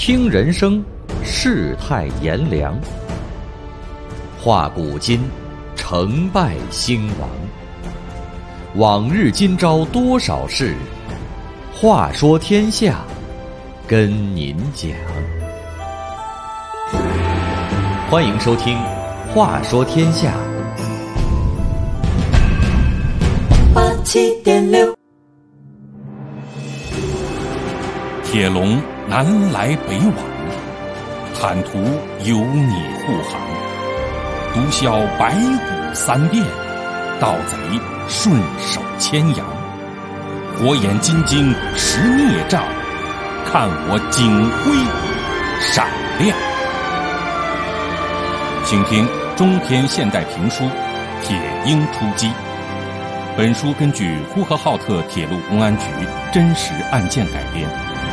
听人生，世态炎凉；话古今，成败兴亡。往日今朝多少事，话说天下，跟您讲。欢迎收听《话说天下》。 87.6， 铁笼南来北往，坦途有你护航。毒枭白骨三变，盗贼顺手牵羊。火眼金睛识孽障，看我警徽闪亮。请听中篇现代评书《铁鹰出击》。本书根据呼和浩特铁路公安局真实案件改编。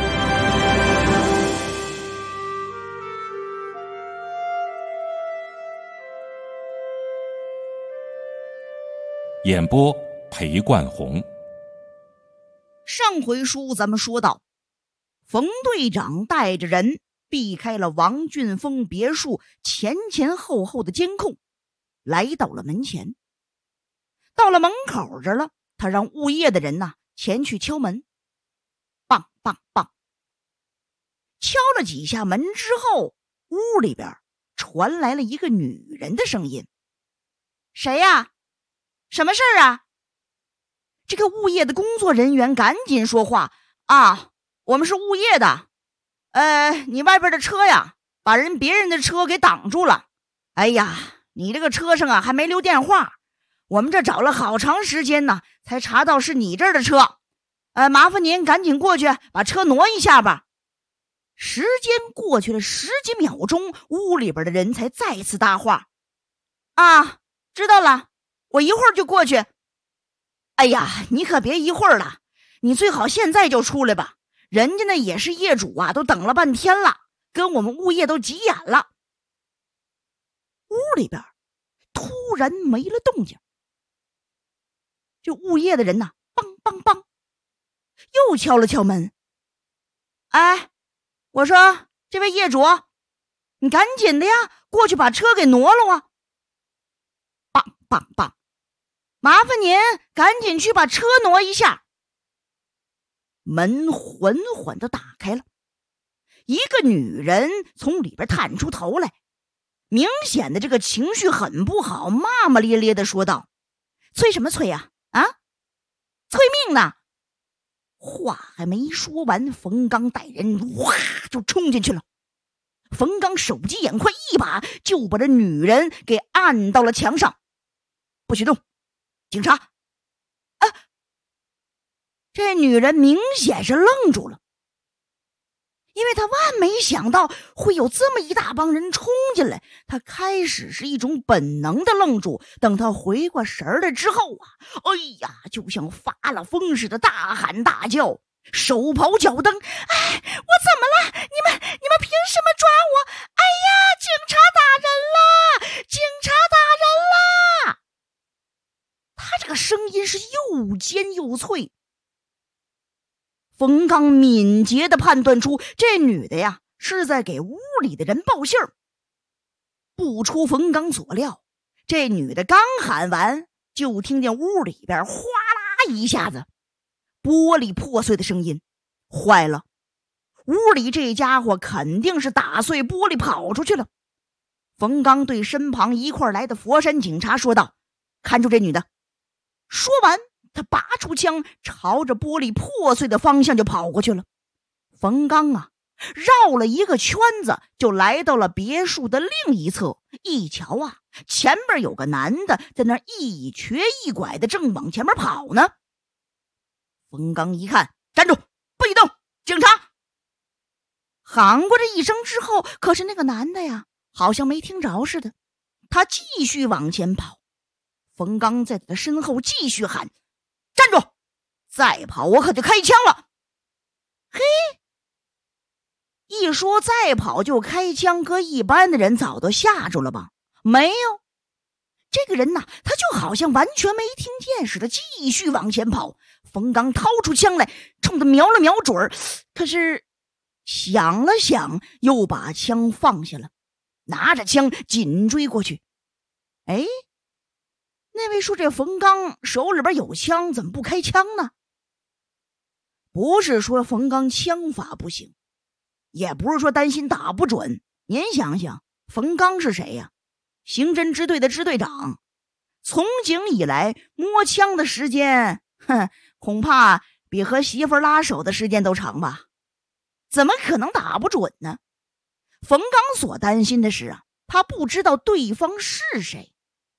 演播裴冠红。 上回书咱们说到，冯队长带着人避开了王俊峰别墅前后后的监控，来到了门前。到了门口这了，他让物业的人前去敲门。梆梆梆，敲了几下门之后，屋里边传来了一个女人的声音：“谁呀？什么事儿啊？”这个物业的工作人员赶紧说话：“我们是物业的，你外边的车呀，把别人的车给挡住了。哎呀，你这个车上还没留电话，我们这找了好长时间呢，才查到是你这儿的车。麻烦您赶紧过去把车挪一下吧。”时间过去了10几秒钟，屋里边的人才再次搭话：“知道了，我一会儿就过去。”“哎呀，你可别一会儿了，你最好现在就出来吧，人家也是业主都等了半天了，跟我们物业都急眼了。”屋里边突然没了动静。这物业的人梆梆梆又敲了敲门：“我说这位业主，你赶紧的呀，过去把车给挪了啊！”“梆梆梆，麻烦您赶紧去把车挪一下。”门缓缓地打开了，一个女人从里边探出头来，明显的这个情绪很不好，骂骂咧咧地说道：“催什么催呀？催命呢！”话还没说完，冯刚带人哇就冲进去了。冯刚手疾眼快，一把就把这女人给按到了墙上：“不许动，警察！”这女人明显是愣住了，因为她万没想到会有这么一大帮人冲进来。她开始是一种本能的愣住，等她回过神来之后就像发了疯似的大喊大叫，手刨脚蹬：“我怎么了？你们凭什么抓我？哎呀，警察打人了！警察打人了！”她这个声音是又尖又脆。冯刚敏捷地判断出这女的是在给屋里的人报信儿。不出冯刚所料，这女的刚喊完，就听见屋里边哗啦一下子玻璃破碎的声音。坏了，屋里这家伙肯定是打碎玻璃跑出去了。冯刚对身旁一块来的佛山警察说道：“看住这女的。”说完，他拔出枪，朝着玻璃破碎的方向就跑过去了。冯刚绕了一个圈子，就来到了别墅的另一侧。一瞧前边有个男的在那一瘸一拐的正往前面跑呢。冯刚一看：“站住，不许动，警察！”喊过这一声之后，可是那个男的好像没听着似的，他继续往前跑。冯刚在他身后继续喊：“站住！再跑我可就开枪了！”嘿，一说再跑就开枪，搁一般的人早都吓住了吧？没有，这个人他就好像完全没听见似的，继续往前跑。冯刚掏出枪来，冲他瞄了瞄准儿，可是想了想，又把枪放下了，拿着枪紧追过去。哎，那位说这冯刚手里边有枪，怎么不开枪呢？不是说冯刚枪法不行，也不是说担心打不准。您想想，冯刚是谁呀？刑侦支队的支队长，从警以来摸枪的时间，恐怕比和媳妇拉手的时间都长吧？怎么可能打不准呢？冯刚所担心的是他不知道对方是谁。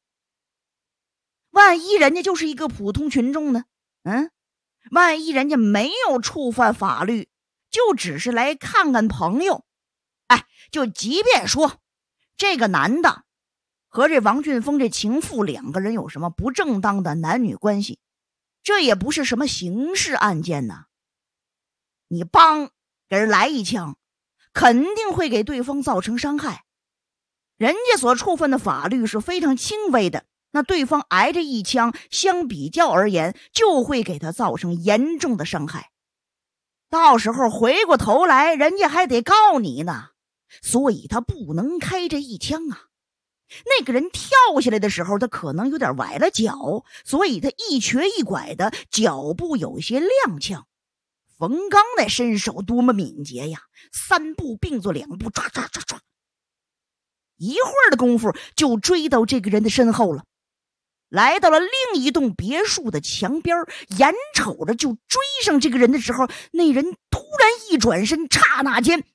万一人家就是一个普通群众呢？万一人家没有触犯法律，就只是来看看朋友。就即便说这个男的和这王俊峰这情妇两个人有什么不正当的男女关系，这也不是什么刑事案件呢。你帮给人来一枪，肯定会给对方造成伤害。人家所触犯的法律是非常轻微的，那对方挨着一枪，相比较而言，就会给他造成严重的伤害。到时候回过头来，人家还得告你呢，所以他不能开这一枪啊。那个人跳下来的时候，他可能有点崴了脚，所以他一瘸一拐的，脚步有些踉跄。冯刚那身手多么敏捷呀，3步并作2步，唰唰唰唰，一会儿的功夫就追到这个人的身后了。来到了另一栋别墅的墙边，眼瞅着就追上这个人的时候，那人突然一转身，刹那间，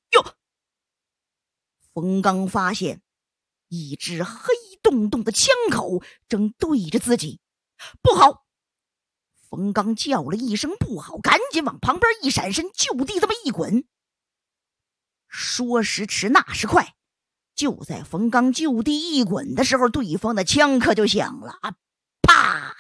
冯刚发现一支黑洞洞的枪口正对着自己。不好！冯刚叫了一声不好，赶紧往旁边一闪身，就地这么一滚。说时迟那时快，就在冯刚就地一滚的时候，对方的枪可就响了，啪！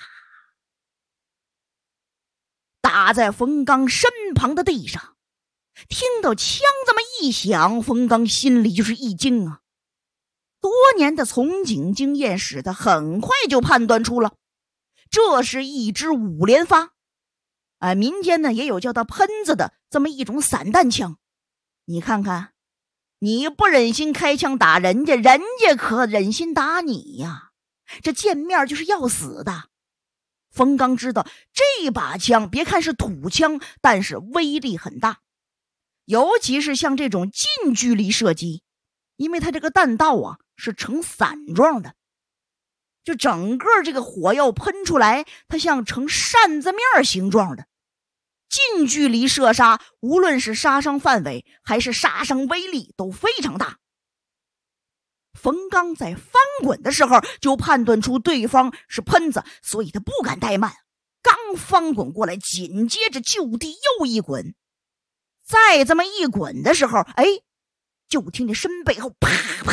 打在冯刚身旁的地上。听到枪这么一响，冯刚心里就是一惊啊。多年的从警经验使他很快就判断出了，这是一支5连发。民间呢也有叫它喷子的这么一种散弹枪。你看看，你不忍心开枪打人家，人家可忍心打你呀，这见面就是要死的。冯刚知道这把枪别看是土枪，但是威力很大，尤其是像这种近距离射击，因为它这个弹道是呈伞状的，就整个这个火药喷出来，它像呈扇子面形状的。近距离射杀，无论是杀伤范围还是杀伤威力都非常大。冯刚在翻滚的时候就判断出对方是喷子，所以他不敢怠慢，刚翻滚过来，紧接着就地又一滚。再这么一滚的时候，就听见身背后啪啪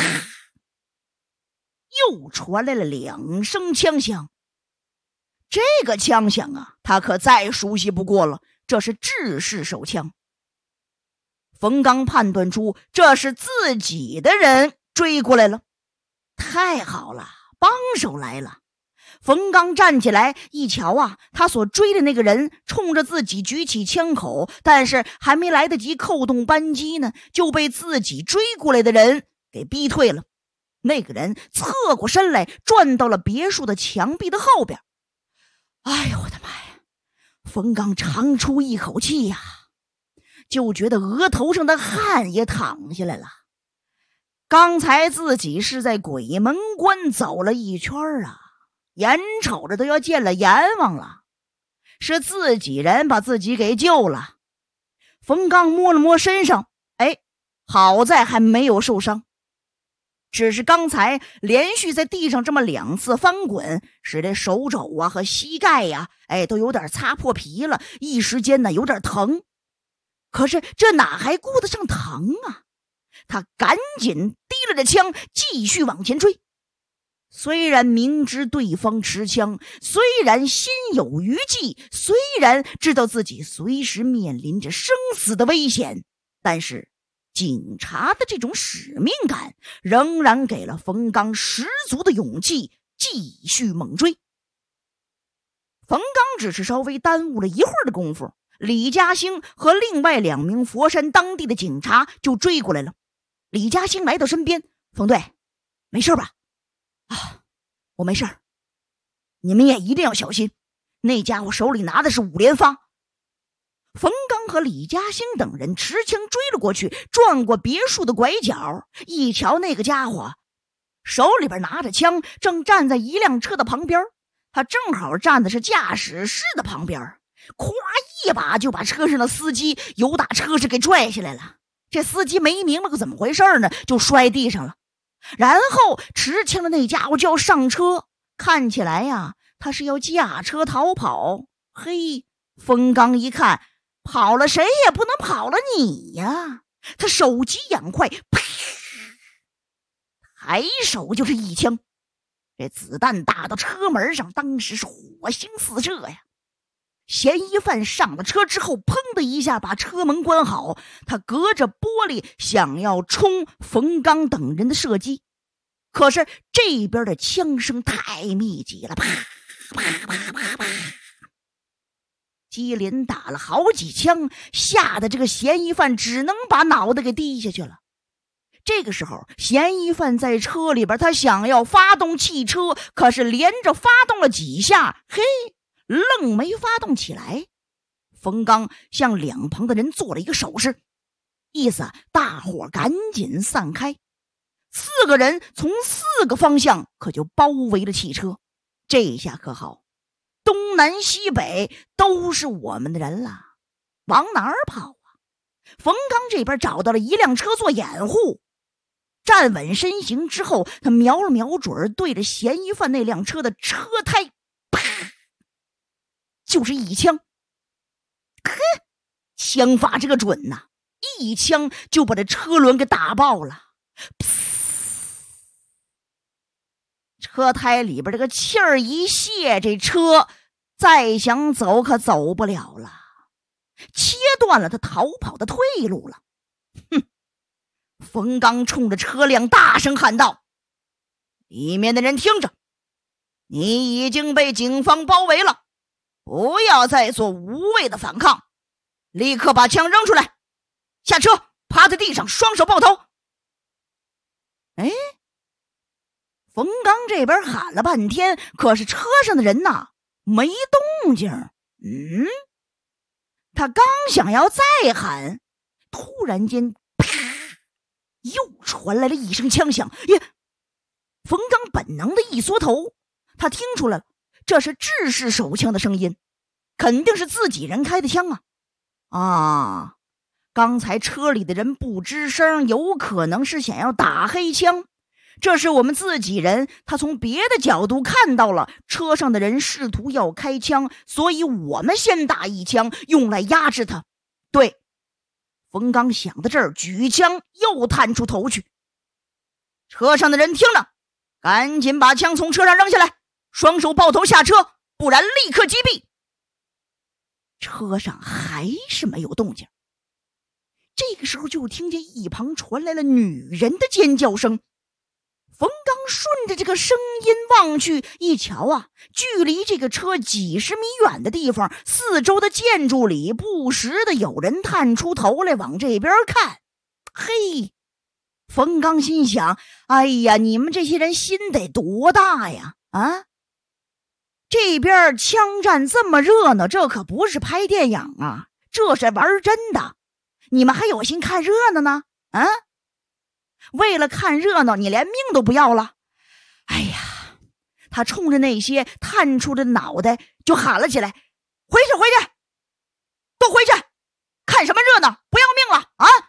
又传来了2声枪响。这个枪响他可再熟悉不过了，这是制式手枪。冯刚判断出这是自己的人追过来了，太好了，帮手来了。冯刚站起来一瞧他所追的那个人冲着自己举起枪口，但是还没来得及扣动扳机呢，就被自己追过来的人给逼退了。那个人侧过身来，转到了别墅的墙壁的后边。哎呦我的妈呀！冯刚长出一口气就觉得额头上的汗也淌下来了。刚才自己是在鬼门关走了一圈眼瞅着都要见了阎王了，是自己人把自己给救了。冯刚摸了摸身上，好在还没有受伤，只是刚才连续在地上这么2次翻滚，使这手肘和膝盖都有点擦破皮了，一时间呢有点疼。可是这哪还顾得上疼他赶紧提了着枪继续往前追。虽然明知对方持枪，虽然心有余悸，虽然知道自己随时面临着生死的危险，但是警察的这种使命感仍然给了冯刚十足的勇气，继续猛追。冯刚只是稍微耽误了一会儿的功夫， 李嘉兴和另外2名佛山当地的警察就追过来了。李嘉兴来到身边，冯队，没事吧？啊，我没事。你们也一定要小心，那家伙手里拿的是5连发。冯刚和李嘉兴等人持枪追了过去，转过别墅的拐角，一瞧那个家伙手里边拿着枪，正站在一辆车的旁边，他正好站的是驾驶室的旁边，咵一把就把车上的司机由打车时给拽下来了。这司机没明白个怎么回事呢，就摔地上了。然后持枪的那家伙就要上车，看起来呀，他是要驾车逃跑。嘿，冯刚一看，跑了谁也不能跑了你呀！他手疾眼快，啪，抬手就是一枪，这子弹打到车门上，当时是火星四射呀！嫌疑犯上了车之后，砰的一下把车门关好，他隔着玻璃想要冲冯刚等人的射击，可是这边的枪声太密集了，啪啪啪啪啪，接连打了好几枪，吓得这个嫌疑犯只能把脑袋给低下去了。这个时候，嫌疑犯在车里边，他想要发动汽车，可是连着发动了几下，嘿，愣没发动起来。冯刚向两旁的人做了一个手势，意思大伙赶紧散开。4个人从4个方向可就包围了汽车。这下可好，东南西北都是我们的人了，往哪儿跑啊？冯刚这边找到了一辆车做掩护，站稳身形之后，他瞄了瞄准，对着嫌疑犯那辆车的车胎，啪，就是一枪。枪法这个准呐，一枪就把这车轮给打爆了。车胎里边这个气儿一泄，这车再想走可走不了了，切断了他逃跑的退路了。哼！冯刚冲着车辆大声喊道：“里面的人听着，你已经被警方包围了，不要再做无谓的反抗，立刻把枪扔出来，下车，趴在地上，双手抱头。”哎，冯刚这边喊了半天，可是车上的人呐没动静。他刚想要再喊，突然间啪，又传来了一声枪响。耶！冯刚本能的一缩头，他听出来了，这是制式手枪的声音，肯定是自己人开的枪啊！刚才车里的人不吱声，有可能是想要打黑枪。这是我们自己人，他从别的角度看到了车上的人试图要开枪，所以我们先打一枪，用来压制他。对，冯刚想到这儿，举枪又探出头去。车上的人听了，赶紧把枪从车上扔下来，双手抱头下车，不然立刻击毙。车上还是没有动静。这个时候就听见一旁传来了女人的尖叫声。冯刚顺着这个声音望去，一瞧啊，距离这个车几十米远的地方，四周的建筑里不时的有人探出头来往这边看。嘿，冯刚心想，哎呀，你们这些人心得多大呀！啊，这边枪战这么热闹，这可不是拍电影啊，这是玩真的。你们还有心看热闹呢？啊？为了看热闹，你连命都不要了。哎呀，他冲着那些探出的脑袋就喊了起来：“回去，回去，都回去！看什么热闹？不要命了啊！”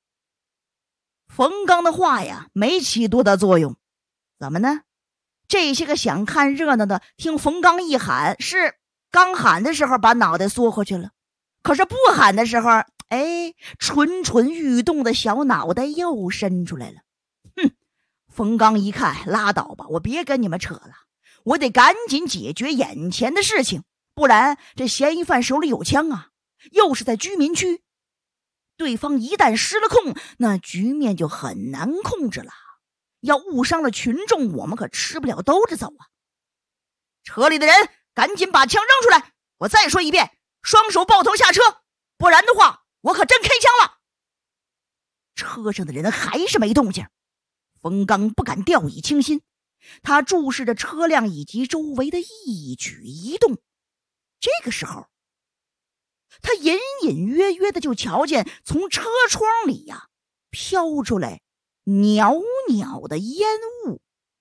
冯刚的话呀，没起多大作用。怎么呢？这些个想看热闹的，听冯刚一喊，是刚喊的时候把脑袋缩回去了，可是不喊的时候，哎，蠢蠢欲动的小脑袋又伸出来了。冯刚一看，拉倒吧，我别跟你们扯了，我得赶紧解决眼前的事情，不然这嫌疑犯手里有枪啊，又是在居民区，对方一旦失了控，那局面就很难控制了，要误伤了群众，我们可吃不了兜着走啊。车里的人赶紧把枪扔出来，我再说一遍，双手抱头下车， 不然的话我可真开枪了。车上的人还是没动静，冯刚不敢掉以轻心，他注视着车辆以及周围的一举一动。这个时候，他隐隐约约的就瞧见从车窗里飘出来袅袅的烟雾。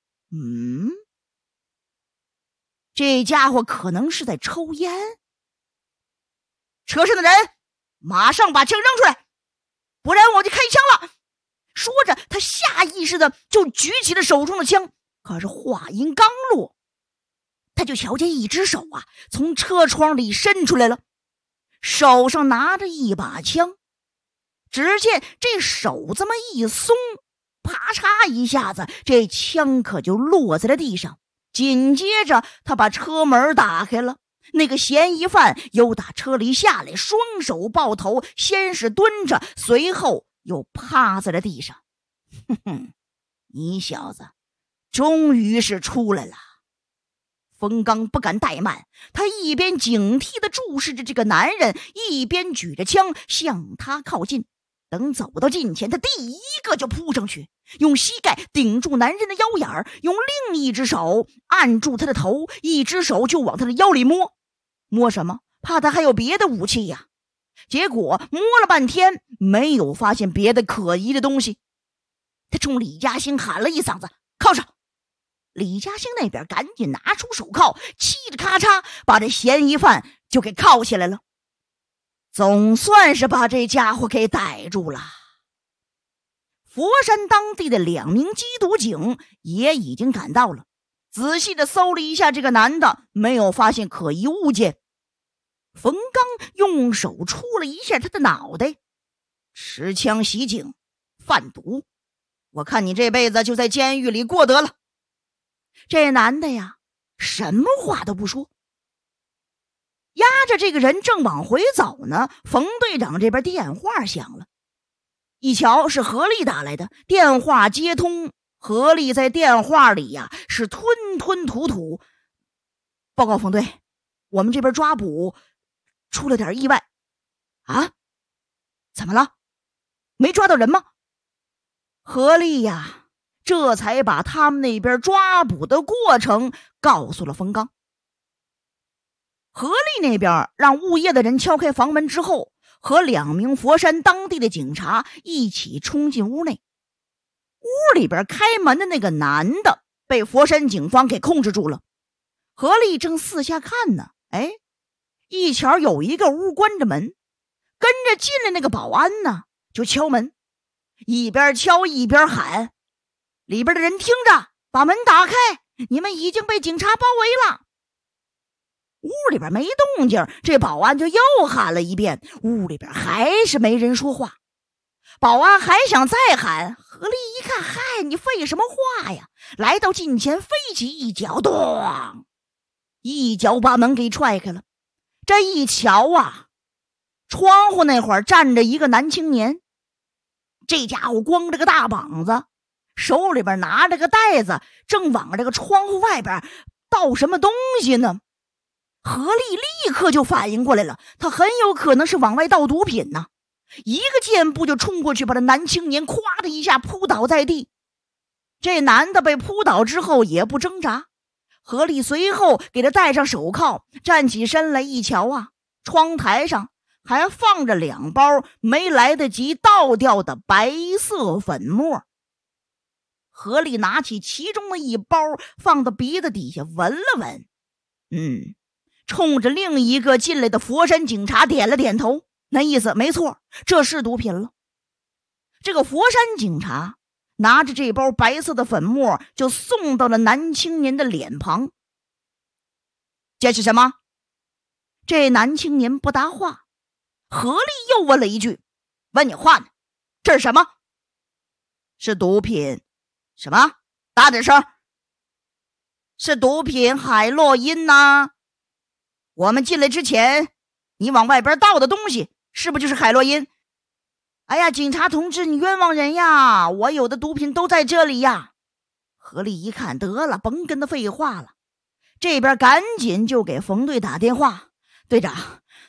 这家伙可能是在抽烟。车上的人马上把枪扔出来，不然我就开枪了。说着，他下意识的就举起了手中的枪，可是话音刚落，他就瞧见一只手从车窗里伸出来了，手上拿着一把枪。只见这手这么一松，啪嚓一下子，这枪可就落在了地上。紧接着他把车门打开了，那个嫌疑犯又打车里下来，双手抱头，先是蹲着，随后又趴在了地上。你小子终于是出来了。冯刚不敢怠慢，他一边警惕地注视着这个男人，一边举着枪向他靠近。等走到近前，他第一个就扑上去，用膝盖顶住男人的腰眼儿，用另一只手按住他的头，一只手就往他的腰里摸。摸什么？怕他还有别的武器呀。结果摸了半天，没有发现别的可疑的东西。他冲李嘉兴喊了一嗓子：铐上！李嘉兴那边赶紧拿出手铐，嘁哩咔嚓把这嫌疑犯就给铐起来了。总算是把这家伙给逮住了。佛山当地的2名缉毒警也已经赶到了，仔细的搜了一下这个男的，没有发现可疑物件。冯刚用手触了一下他的脑袋：持枪袭警，贩毒，我看你这辈子就在监狱里过得了。这男的什么话都不说。押着这个人正往回走呢，冯队长这边电话响了，一瞧是何丽打来的，电话接通，何丽在电话里是吞吞吐吐：报告冯队，我们这边抓捕出了点意外。怎么了？没抓到人吗？何丽这才把他们那边抓捕的过程告诉了冯刚。何丽那边让物业的人敲开房门之后，和2名佛山当地的警察一起冲进屋内。屋里边开门的那个男的被佛山警方给控制住了。何丽正四下看呢，一瞧有一个屋关着门，跟着进来那个保安就敲门，一边敲一边喊：里边的人听着，把门打开，你们已经被警察包围了。屋里边没动静，这保安就又喊了一遍，屋里边还是没人说话。保安还想再喊，何丽一看，你废什么话呀？来到近前，飞起一脚，咚，一脚把门给踹开了。这一瞧窗户那会儿站着一个男青年，这家伙光着个大膀子，手里边拿着个袋子，正往这个窗户外边倒什么东西呢。何丽立刻就反应过来了，他很有可能是往外倒毒品呢。一个箭步就冲过去，把这男青年咵的一下扑倒在地。这男的被扑倒之后也不挣扎，何丽随后给他戴上手铐，站起身来一瞧窗台上还放着2包没来得及倒掉的白色粉末。何丽拿起其中的一包放到鼻子底下闻了闻，冲着另一个进来的佛山警察点了点头，那意思没错，这是毒品了。这个佛山警察拿着这包白色的粉末就送到了男青年的脸旁。这是什么？这男青年不答话。何丽又问了一句：问你话呢，这是什么？是毒品。什么？大点声。是毒品海洛因呐。我们进来之前你往外边倒的东西是不是就是海洛因？哎呀，警察同志，你冤枉人呀，我有的毒品都在这里呀。何丽一看，得了，甭跟他废话了，这边赶紧就给冯队打电话：队长，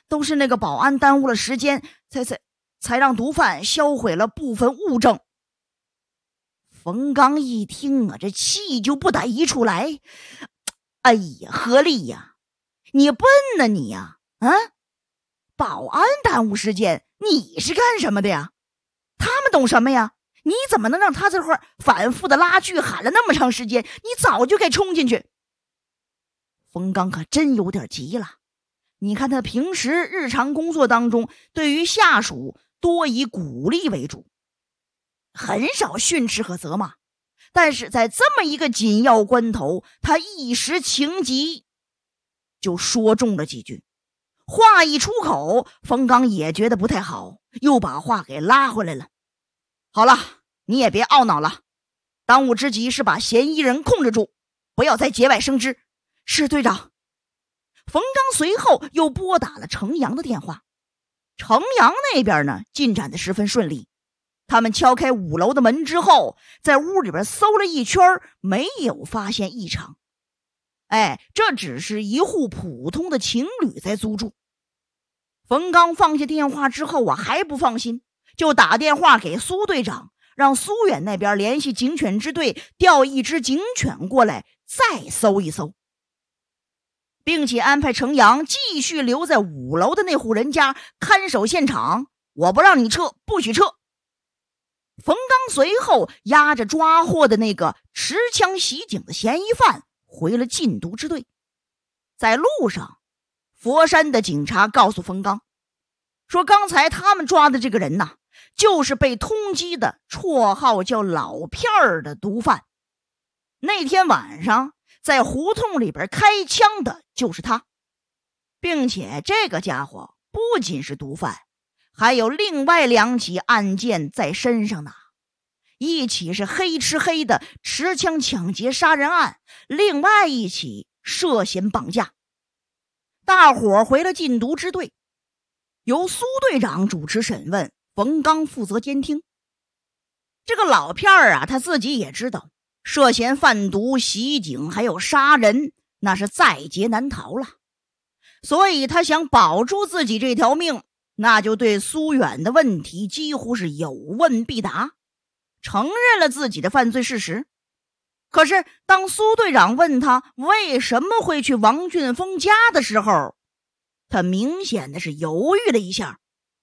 都是那个保安耽误了时间，才让毒贩销毁了部分物证。冯刚一听啊，这气就不打一处来。哎呀，何力呀，你笨呢你呀！保安耽误时间，你是干什么的呀？他们懂什么呀？你怎么能让他这块反复的拉锯喊了那么长时间？你早就该冲进去。冯刚可真有点急了。你看他平时日常工作当中，对于下属多以鼓励为主，很少训斥和责骂，但是在这么一个紧要关头，他一时情急就说中了几句。话一出口，冯刚也觉得不太好，又把话给拉回来了。好了，你也别懊恼了，当务之急是把嫌疑人控制住，不要再节外生枝。是队长。冯刚随后又拨打了程阳的电话。程阳那边呢，进展的十分顺利。他们敲开5楼的门之后，在屋里边搜了一圈，没有发现异常。这只是一户普通的情侣在租住。冯刚放下电话之后啊，还不放心，就打电话给苏队长，让苏远那边联系警犬支队，调一只警犬过来再搜一搜，并且安排程阳继续留在5楼的那户人家看守现场，我不让你撤，不许撤。冯刚随后押着抓获的那个持枪袭警的嫌疑犯回了禁毒支队。在路上，佛山的警察告诉冯刚说，刚才他们抓的这个人呐，就是被通缉的绰号叫老片儿的毒贩。那天晚上在胡同里边开枪的就是他，并且这个家伙不仅是毒贩，还有另外2起案件在身上呢。一起是黑吃黑的持枪抢劫杀人案，另外一起涉嫌绑架。大伙回了禁毒支队，由苏队长主持审问，冯刚负责监听。这个老片儿啊，他自己也知道，涉嫌贩毒、袭警还有杀人，那是在劫难逃了。所以他想保住自己这条命，那就对苏远的问题几乎是有问必答，承认了自己的犯罪事实。可是当苏队长问他为什么会去王俊峰家的时候，他明显的是犹豫了一下。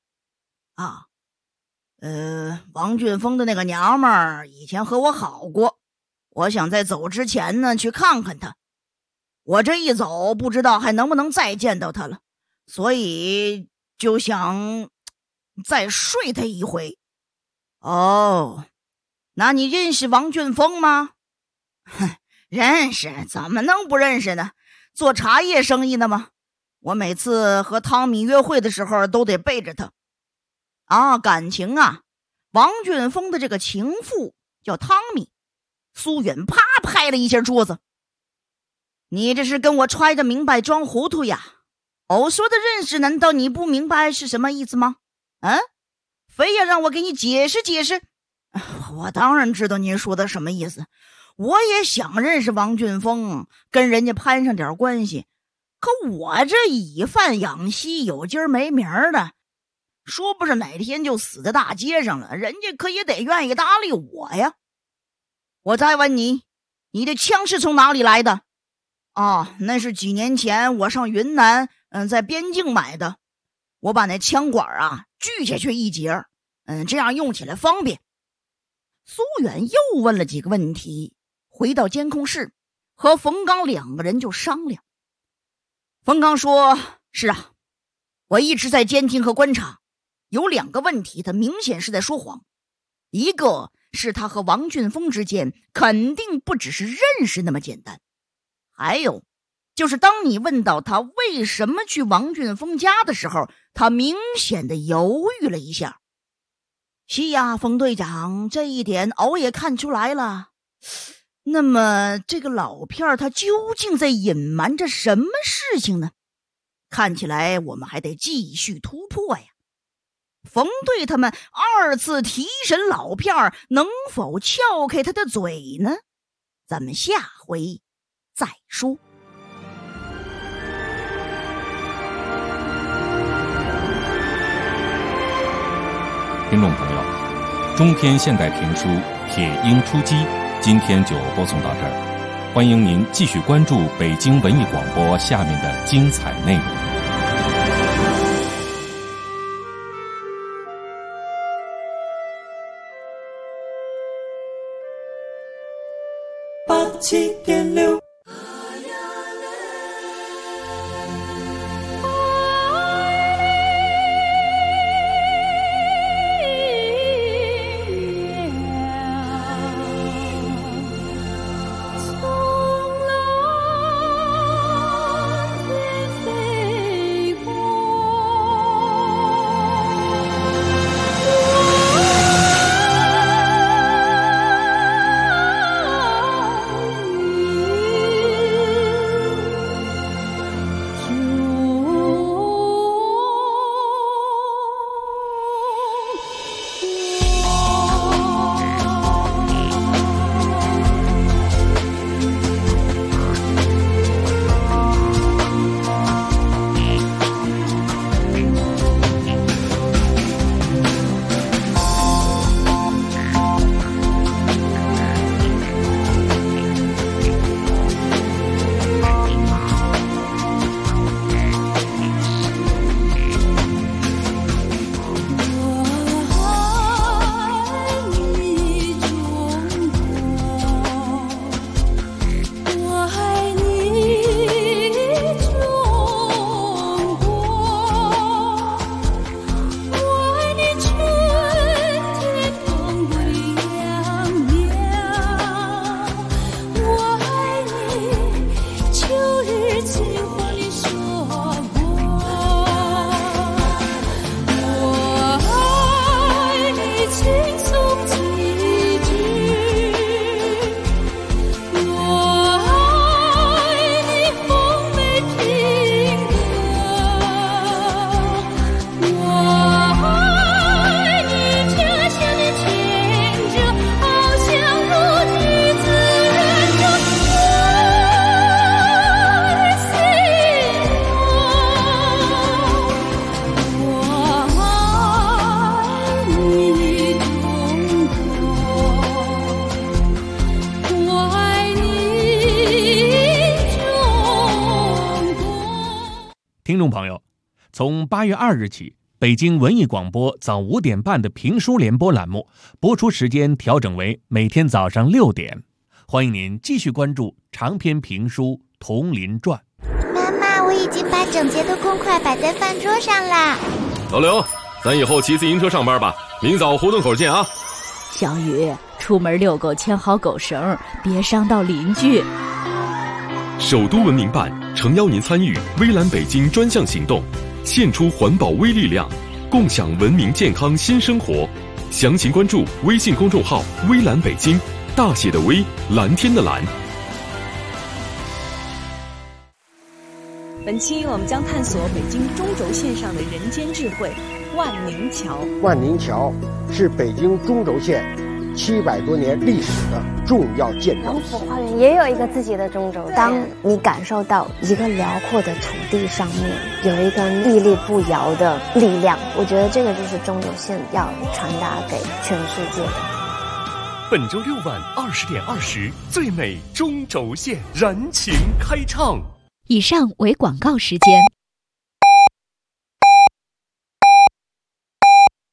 王俊峰的那个娘们儿以前和我好过，我想在走之前呢去看看她。我这一走不知道还能不能再见到她了，所以就想再睡她一回。哦，那你认识王俊峰吗？认识，怎么能不认识呢？做茶叶生意的吗？我每次和汤米约会的时候都得背着他。感情啊，王俊峰的这个情妇叫汤米。苏远啪拍了一下桌子。你这是跟我揣着明白装糊涂呀？我说的认识难道你不明白是什么意思吗？非要让我给你解释解释？我当然知道您说的什么意思，我也想认识王俊峰，跟人家攀上点关系。可我这以贩养吸，有今儿没明儿的，说不是哪天就死在大街上了，人家可也得愿意搭理我呀。我再问你，你的枪是从哪里来的？那是几年前我上云南，在边境买的。我把那枪管锯下去一截，这样用起来方便。苏远又问了几个问题，回到监控室和冯刚2个人就商量。冯刚说，是啊，我一直在监听和观察，有2个问题他明显是在说谎。一个是他和王俊峰之间肯定不只是认识那么简单，还有就是当你问到他为什么去王俊峰家的时候，他明显的犹豫了一下。是呀，冯队长，这一点我也看出来了。那么这个老片他究竟在隐瞒着什么事情呢？看起来我们还得继续突破呀。冯队他们2次提审老片能否撬开他的嘴呢？咱们下回再说。 听众朋友，中篇现代评书《铁鹰出击》今天就播送到这儿，欢迎您继续关注北京文艺广播下面的精彩内容。 87.6 听众朋友，从8月2日起，北京文艺广播早5点半的评书联播栏目播出时间调整为每天早上6点。欢迎您继续关注长篇评书《铜林传》。 妈妈，我已经把整洁的公筷摆在饭桌上啦。 老刘，咱以后骑自行车上班吧，明早胡同口见啊。 小雨，出门遛狗牵好狗绳，别伤到邻居。 首都文明办诚邀您参与微蓝北京专项行动，献出环保微力量，共享文明健康新生活。详情关注微信公众号微蓝北京，大写的微，蓝天的蓝。 本期我们将探索北京中轴线上的人间智慧——万宁桥。 万宁桥是北京中轴线700多年历史的重要建筑。 王府花园也有一个自己的中轴线。当你感受到一个辽阔的土地上面有一个屹立不摇的力量，我觉得这个就是中轴线要传达给全世界的。 本周6晚20点20，最美中轴线燃情开唱。 以上为广告时间。